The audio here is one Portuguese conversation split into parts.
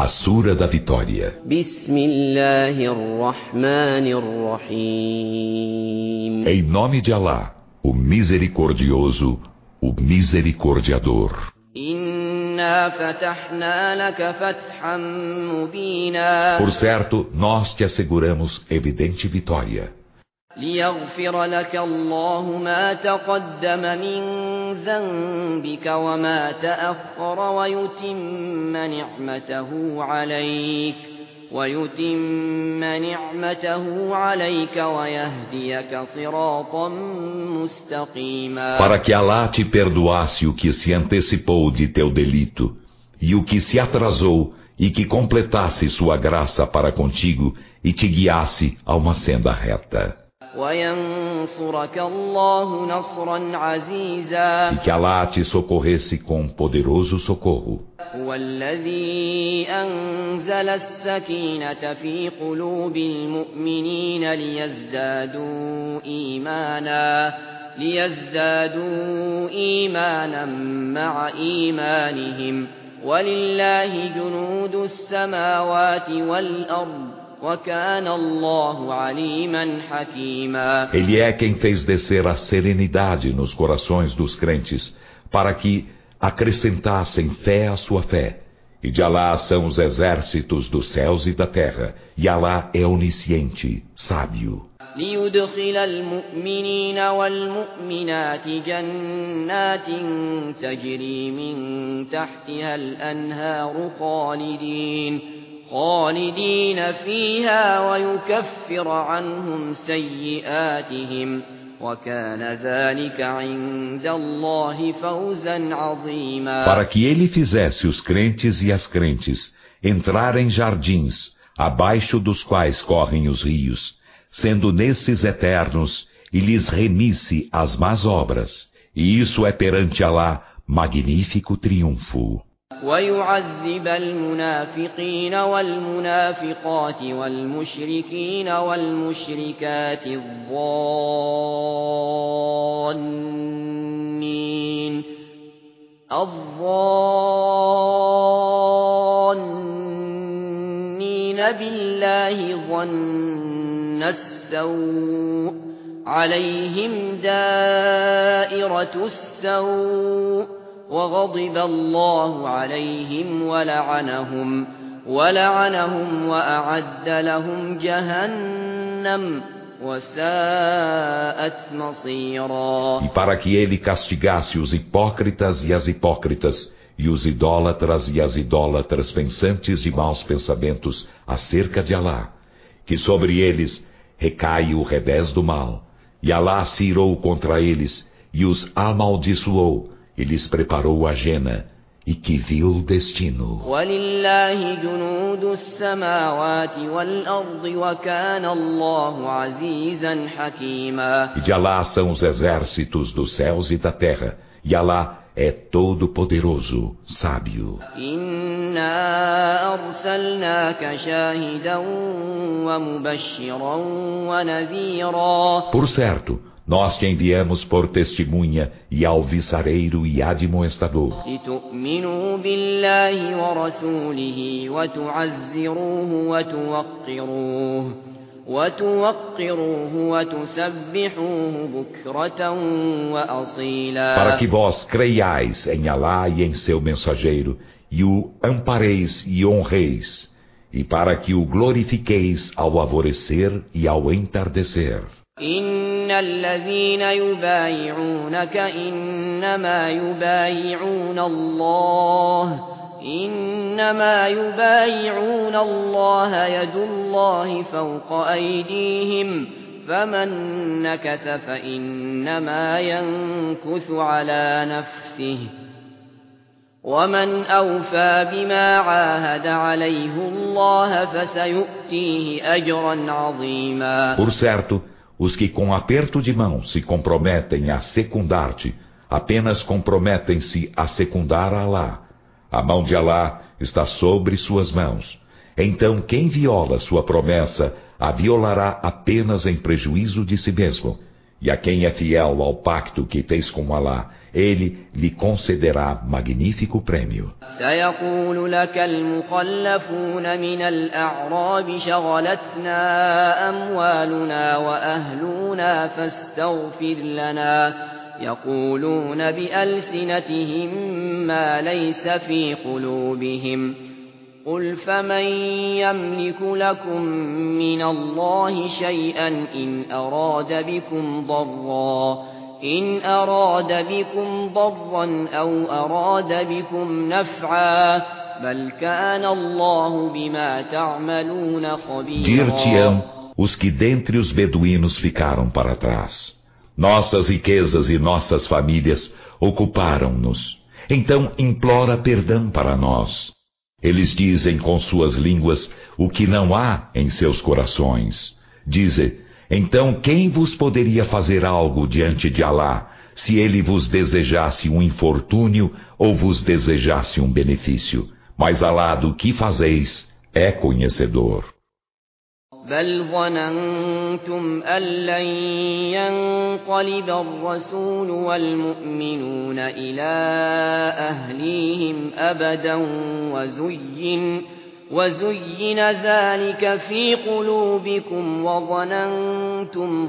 A Sura da Vitória. Em nome de Alá, o Misericordioso, o Misericordiador. Por certo, nós te asseguramos evidente vitória. ليغفر لك الله ما تقدم من ذنبك وما تأخر ويتم نعمته عليك ويهديك صراطا مستقيما. Para que Alá te perdoasse o que se antecipou de teu delito e o que se atrasou, e que completasse sua graça para contigo e te guiasse a uma senda reta. وينصرك الله نصرا عزيزا. E que Alá te socorresse com poderoso socorro. هو الذي أنزل السكينة في قلوب المؤمنين ليزدادوا إيمانا مع إيمانهم ولله جنود السماوات والأرض وكان الله عليما حكيما. Ele é quem fez descer a serenidade nos corações dos crentes, para que acrescentassem fé à sua fé. E de Alá são os exércitos dos céus e da terra, e Alá é onisciente, sábio. ليدخل المؤمنين والمؤمنات جنات تجري من تحتها الأنهار خالدين فيها ويكفر عنهم سيئاتهم وكان ذلك عند الله فوزا عظيما. Para que ele fizesse os crentes e as crentes entrar em jardins, abaixo dos quais correm os rios, sendo nesses eternos, e lhes remisse as más obras, e isso é perante Alá magnífico triunfo. ويعذب المنافقين والمنافقات والمشركين والمشركات الظانين بالله ظن السوء عليهم دائرة السوء وغضب الله عليهم ولعنهم وأعد لهم جهنم وساءت مصيرا. E para que ele castigasse os hipócritas e as hipócritas, e os idólatras e as idólatras pensantes de maus pensamentos acerca de Alá, que sobre eles recai o revés do mal, e Alá se irou contra eles, e os amaldiçoou, e lhes preparou a jena, e que vil destino. وَلِلَّهِ جُنُودُ السَّمَاوَاتِ وَالْأَرْضِ وَكَانَ اللَّهُ عَزِيزًا حَكِيمًا. E de Alá são os exércitos dos céus e da terra, e Alá é todo poderoso, sábio. إِنَّا أَرْسَلْنَاكَ شَاهِدًا وَمُبَشِّرًا وَنَذِيرًا. Por certo, nós te enviamos por testemunha e alvissareiro e admoestador. لِتُؤْمِنُوا بِاللَّهِ وَرَسُولِهِ وَتُعَزِّرُوهُ وَتُوَقِّرُوهُ وَتُسَبِّحُوهُ بُكْرَةً وَأَصِيلًا. Para que vós creiais em Alá e em seu mensageiro, e o ampareis e honreis, e para que o glorifiqueis ao alvorecer e ao entardecer. إن الذين يبايعونك إنما يبايعون الله يد الله فوق أيديهم فمن نكث فإنما ينكث على نفسه ومن أوفى بما عاهد عليه الله فسيؤتيه أجرا عظيما. Por certo, os que com aperto de mão se comprometem a secundar-te, apenas comprometem-se a secundar a Alá. A mão de Alá está sobre suas mãos. Então quem viola sua promessa, a violará apenas em prejuízo de si mesmo. E a quem é fiel ao pacto que fez com Alá, ele lhe concederá magnífico prêmio. سيقول لك المخلفون من الأعراب شغلتنا أموالنا وأهلنا فاستغفر لنا يقولون بألسنتهم ما ليس في قلوبهم قل فمن يملك لكم من الله شيئا إن أراد بكم ضرا أو أراد بكم نفعا بل كان الله بما تعملون خبيرا. Dir-te-ão os que dentre os beduínos ficaram para trás: nossas riquezas e nossas famílias ocuparam-nos. Então implora perdão para nós. Eles dizem com suas línguas o que não há em seus corações. Dize: então quem vos poderia fazer algo diante de Alá, se ele vos desejasse um infortúnio ou vos desejasse um benefício? Mas Alá do que fazeis é conhecedor. بل ظننتم أن لن ينقلب الرسول والمؤمنون إلى أهليهم أبدا وزين ذلك في قلوبكم وظننتم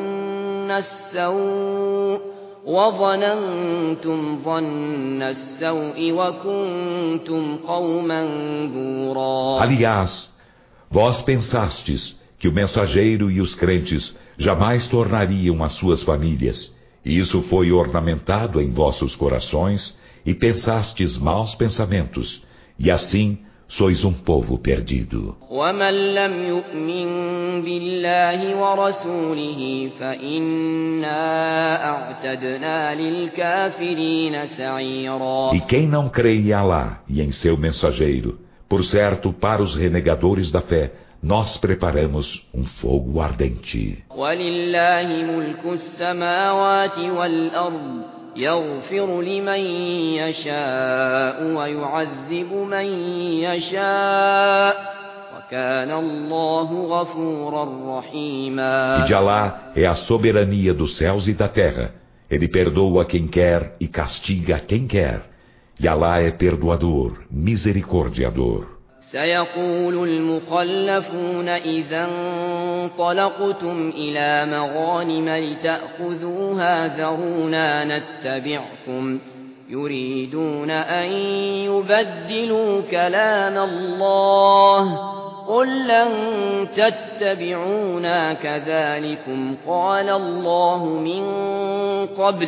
ظن السوء وكنتم قوما بورا. Aliás, vós pensastes que o mensageiro e os crentes jamais tornariam as suas famílias, e isso foi ornamentado em vossos corações, e pensastes maus pensamentos, e assim sois um povo perdido. وَمَنْ لَمْ يُؤْمِنْ بِاللَّهِ وَرَسُولِهِ فَإِنَّا أَعْتَدْنَا لِلْكَافِرِينَ سَعِيرًا. E quem não crê em Alá e em seu mensageiro, por certo, para os renegadores da fé, nós preparamos um fogo ardente. وَلِلَّهِ مُلْكُ السَّمَاوَاتِ وَالْأَرْضِ يَغْفِرُ لِمَن يَشَاءُ وَيُعَذِّبُ مَن يَشَاءُ وَكَانَ اللَّهُ غَفُورًا رَّحِيمًا. E de Alá é a soberania dos céus e da terra. Ele perdoa quem quer e castiga quem quer. E Alá é perdoador, misericordiador. سيقول المخلفون إذا انطلقتم إلى مغانم لتأخذوها ذرونا نتبعكم يريدون أن يبدلوا كلام الله قل لن تتبعونا كذلكم قال الله من قبل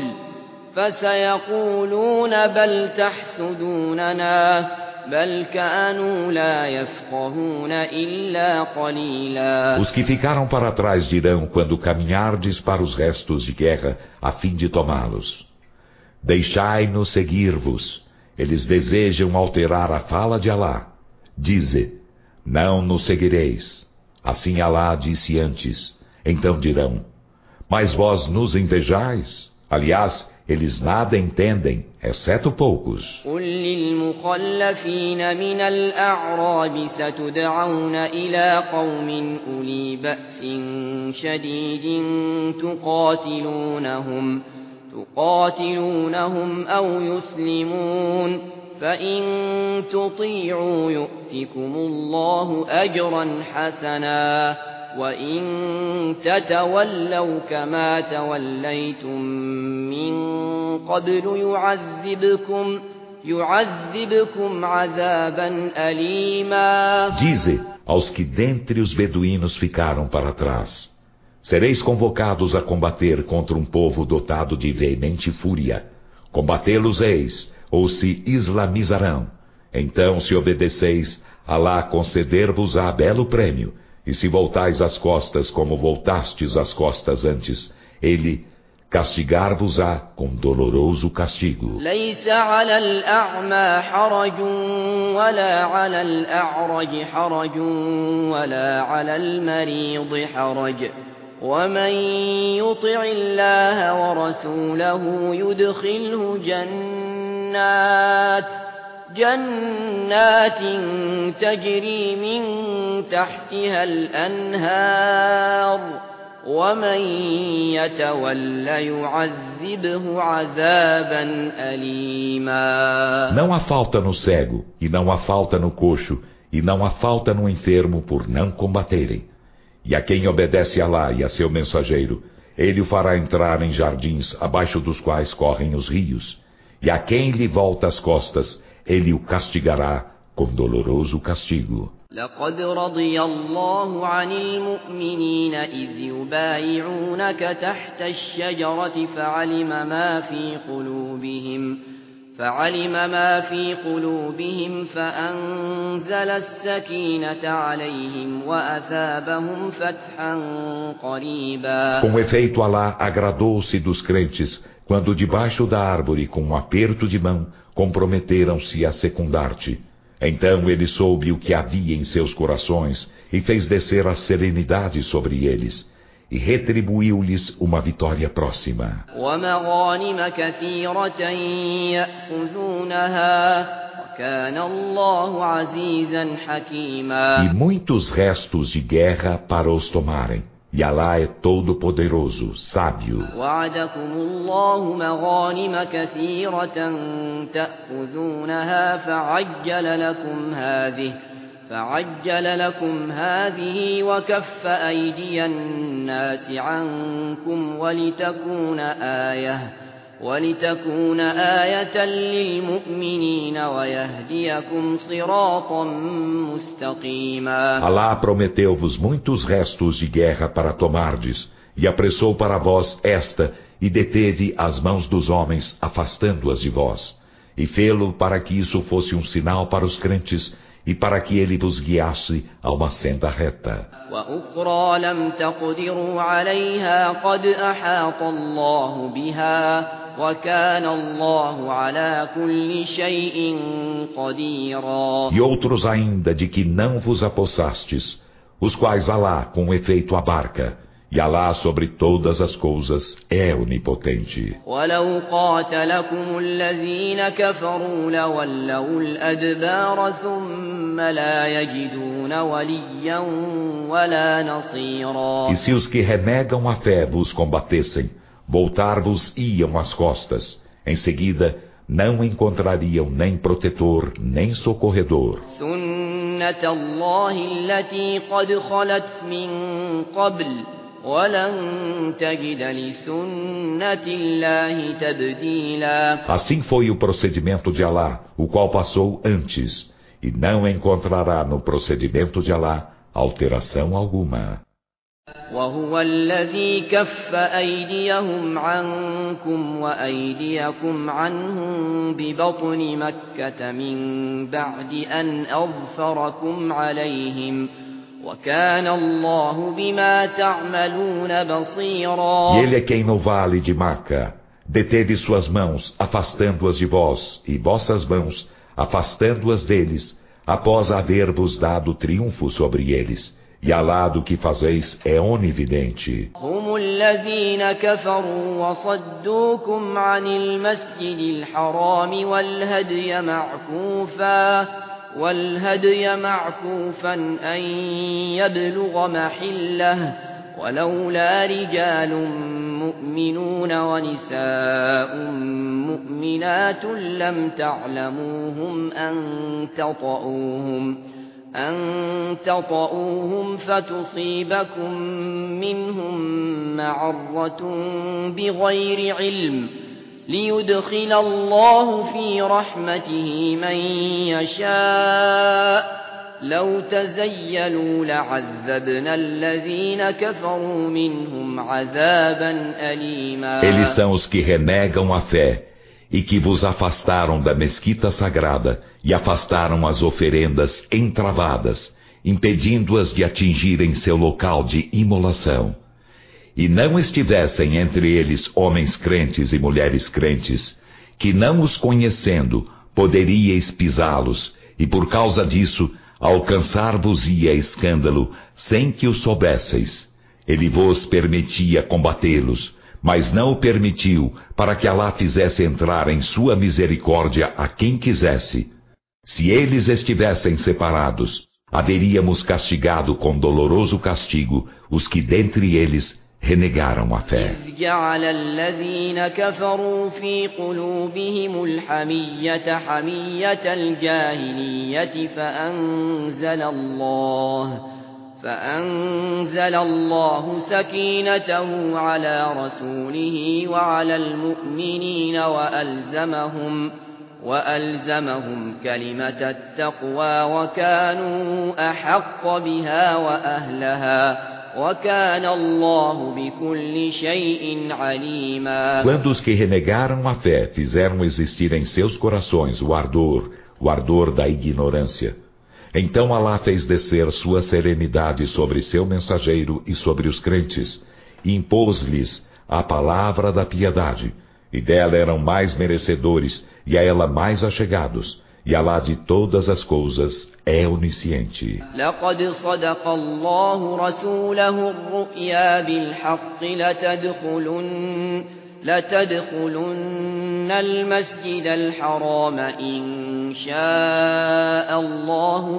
فسيقولون بل تحسدوننا بل كانوا لا يفقهون إلا قليلا. Os que ficaram para trás dirão quando caminhardes para os restos de guerra a fim de tomá-los: deixai-nos seguir-vos. Eles desejam alterar a fala de Alá. Dize: não nos seguireis. Assim Alá disse antes. Então dirão: mas vós nos invejais? Aliás, eles nada entendem, exceto poucos. قل للمخلفين من الأعراب ستدعون إلى قوم أولي بأس شديد تقاتلونهم أو يسلمون فإن تطيعوا يؤتكم الله أجرا حسنا وإن تتولوا كما توليتم من قبل يعذبكم عذابا أليما. Dize aos que dentre os beduínos ficaram para trás: sereis convocados a combater contra um povo dotado de veemente fúria. Combatê-los-eis, ou se islamizarão. Então, se obedeceis, Alá conceder-vos-á belo prêmio. E se voltais as costas como voltastes as costas antes, ele castigar-vos-á com doloroso castigo. ليس على الأعمى حرج ولا على الأعرج حرج ولا على المريض حرج ومن يطع الله ورسوله يدخله جنات تجري من تحتها الأنهار ومن يتول يعذبه عذابا أليما. Não há falta no cego, e não há falta no coxo, e não há falta no enfermo por não combaterem. E a quem obedece a Alá e a seu mensageiro, ele o fará entrar em jardins abaixo dos quais correm os rios. E a quem lhe volta as costas, ele o castigará com doloroso castigo. لقد رضي الله عن المؤمنين إذ يبايعونك تحت الشجرة فعلم ما في قلوبهم فأنزل السكينة عليهم وأثابهم فتحا قريبا. Com efeito, Alá agradou-se dos crentes quando debaixo da árvore, com um aperto de mão, comprometeram-se a secundar-te. Então ele soube o que havia em seus corações e fez descer a serenidade sobre eles, e retribuiu-lhes uma vitória próxima. E muitos restos de guerra para os tomarem. E Alá é todo poderoso, sábio. وعدكم الله مغانم كثيرة تأخذونها فعجل لكم هذه وكف أيدي الناس عنكم ولتكون آية للمؤمنين ويهديكم صراطا مستقيما. Alá prometeu-vos muitos restos de guerra para tomardes, e apressou para vós esta, e deteve as mãos dos homens, afastando-as de vós, e fê-lo para que isso fosse um sinal para os crentes, e para que ele vos guiasse a uma senda reta. وأخرى لم تقدروا عليها قد أحاط الله بها وكان الله على كل شيء قديرا. E outros ainda de que não vos apossastes, os quais Alá com efeito abarca, e Alá sobre todas as coisas é onipotente. ولو قاتلكم الذين كفروا لولوا الأدبار ثم لا يجدون وليا ولا نصيرا. E se os que renegam a fé vos combatessem, voltar-vos-iam as costas. Em seguida, não encontrariam nem protetor, nem socorredor. سنة الله التي قد خلت من قبل ولن تجد لسنة الله تبديلا. Assim foi o procedimento de Alá, o qual passou antes, e não encontrará no procedimento de Alá alteração alguma. وهو الذي كف أيديهم عنكم وأيديكم عنهم ببطن مكة من بعد أن أظفركم عليهم وكان الله بما تعملون بصيرا. E ele é quem no vale de Maca deteve suas mãos, afastando-as de vós, e vossas mãos, afastando-as deles, após haver-vos dado triunfo sobre eles. E Alá do que fazeis é onividente. هم الذين كفروا وصدوكم عن المسجد الحرام والهدي معكوفا أن يبلغ محله ولولا رجال مؤمنون ونساء مؤمنات لم تعلموهم أن تطؤوهم فتصيبكم منهم معرة بغير علم ليدخل الله في رحمته من يشاء لو تزيلوا لعذبنا الذين كفروا منهم عذابا أليما. Eles são os que renegam a fé e que vos afastaram da mesquita sagrada e afastaram as oferendas entravadas, impedindo-as de atingirem seu local de imolação. E não estivessem entre eles homens crentes e mulheres crentes, que não os conhecendo, poderíeis pisá-los, e por causa disso, alcançar-vos-ia escândalo, sem que o soubesseis. Ele vos permitia combatê-los, mas não o permitiu, para que Alá fizesse entrar em sua misericórdia a quem quisesse. Se eles estivessem separados, haveríamos castigado com doloroso castigo os que dentre eles renegaram a fé. إذ جعل الذين كفروا في قلوبهم الحمية حمية الجاهلية فأنزل الله سكينته على رسوله وعلى المؤمنين وألزمهم كلمة التقوى وكانوا أحق بها وأهلها وكان الله بكل شيء عليما. Quando os que renegaram a fé fizeram existir em seus corações o ardor da ignorância, então Alá fez descer sua serenidade sobre seu mensageiro e sobre os crentes, e impôs-lhes a palavra da piedade, e dela eram mais merecedores, e a ela mais achegados, e Alá de todas as coisas é onisciente. لقد صدق الله رسوله الرؤيا بالحق لتدخلن المسجد الحرام إن شاء الله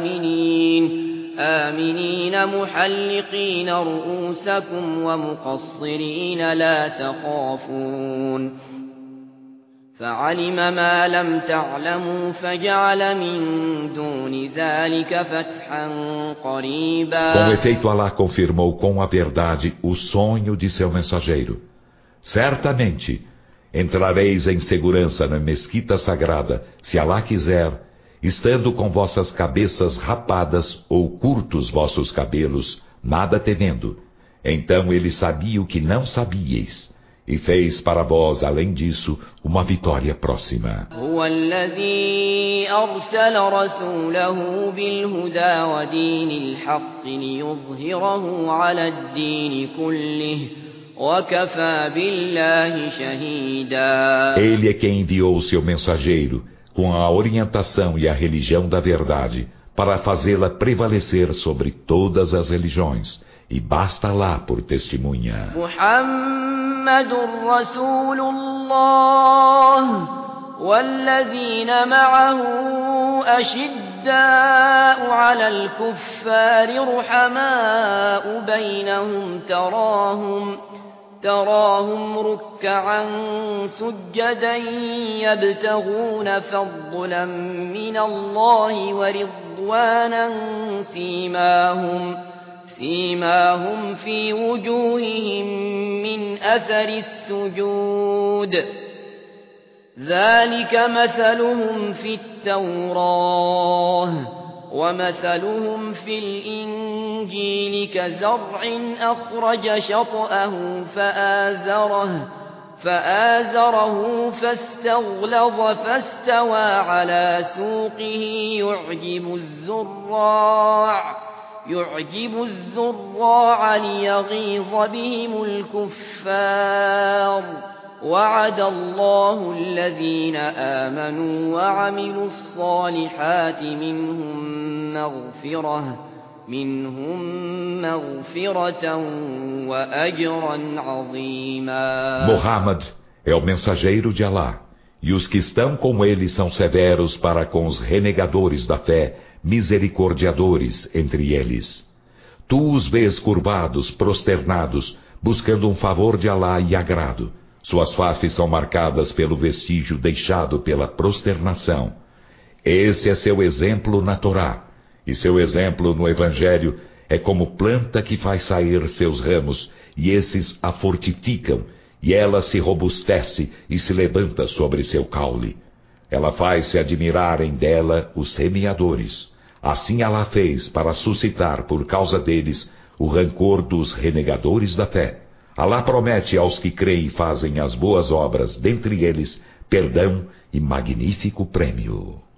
آمنين محلقين رؤوسكم ومقصرين لا تخافون فعلم ما لم تعلموا فجعل من دون ذلك فتحا قريبا. Com efeito, Alá confirmou com a verdade o sonho de seu mensageiro. Certamente, entrareis em segurança na mesquita sagrada, se Alá quiser, estando com vossas cabeças rapadas ou curtos vossos cabelos, nada temendo. Então ele sabia o que não sabíeis, e fez para vós, além disso, uma vitória próxima. هو الذي أرسل رسوله بالهدى ودين الحق ليظهره على الدين كله وكفى بالله شهيدا. Ele é quem enviou seu mensageiro com a orientação e a religião da verdade para fazê-la prevalecer sobre todas as religiões, e basta lá por testemunha. محمد رسول الله والذين معه أشداء على الكفار رحماء بينهم تراهم ركعا سجدا يبتغون فضلا من الله ورضوانا سيماهم في وجوههم من أثر السجود ذلك مثلهم في التوراة ومثلهم في الإنجيل كزرع أخرج شطأه فآزره فاستغلظ فاستوى على سوقه يعجب الزراع ليغيظ بهم الكفار وعد الله الذين آمنوا وعملوا الصالحات منهم مغفرة وأجرا عظيما. Muhammad é o mensageiro de Alá, e os que estão com ele são severos para com os renegadores da fé, misericordiadores entre eles. Tu os vês curvados, prosternados, buscando um favor de Alá e agrado. Suas faces são marcadas pelo vestígio deixado pela prosternação. Esse é seu exemplo na Torá, e seu exemplo no Evangelho é como planta que faz sair seus ramos, e esses a fortificam, e ela se robustece e se levanta sobre seu caule. Ela faz-se admirarem dela os semeadores. Assim Alá fez para suscitar por causa deles o rancor dos renegadores da fé. Alá promete aos que creem e fazem as boas obras, dentre eles, perdão e magnífico prêmio.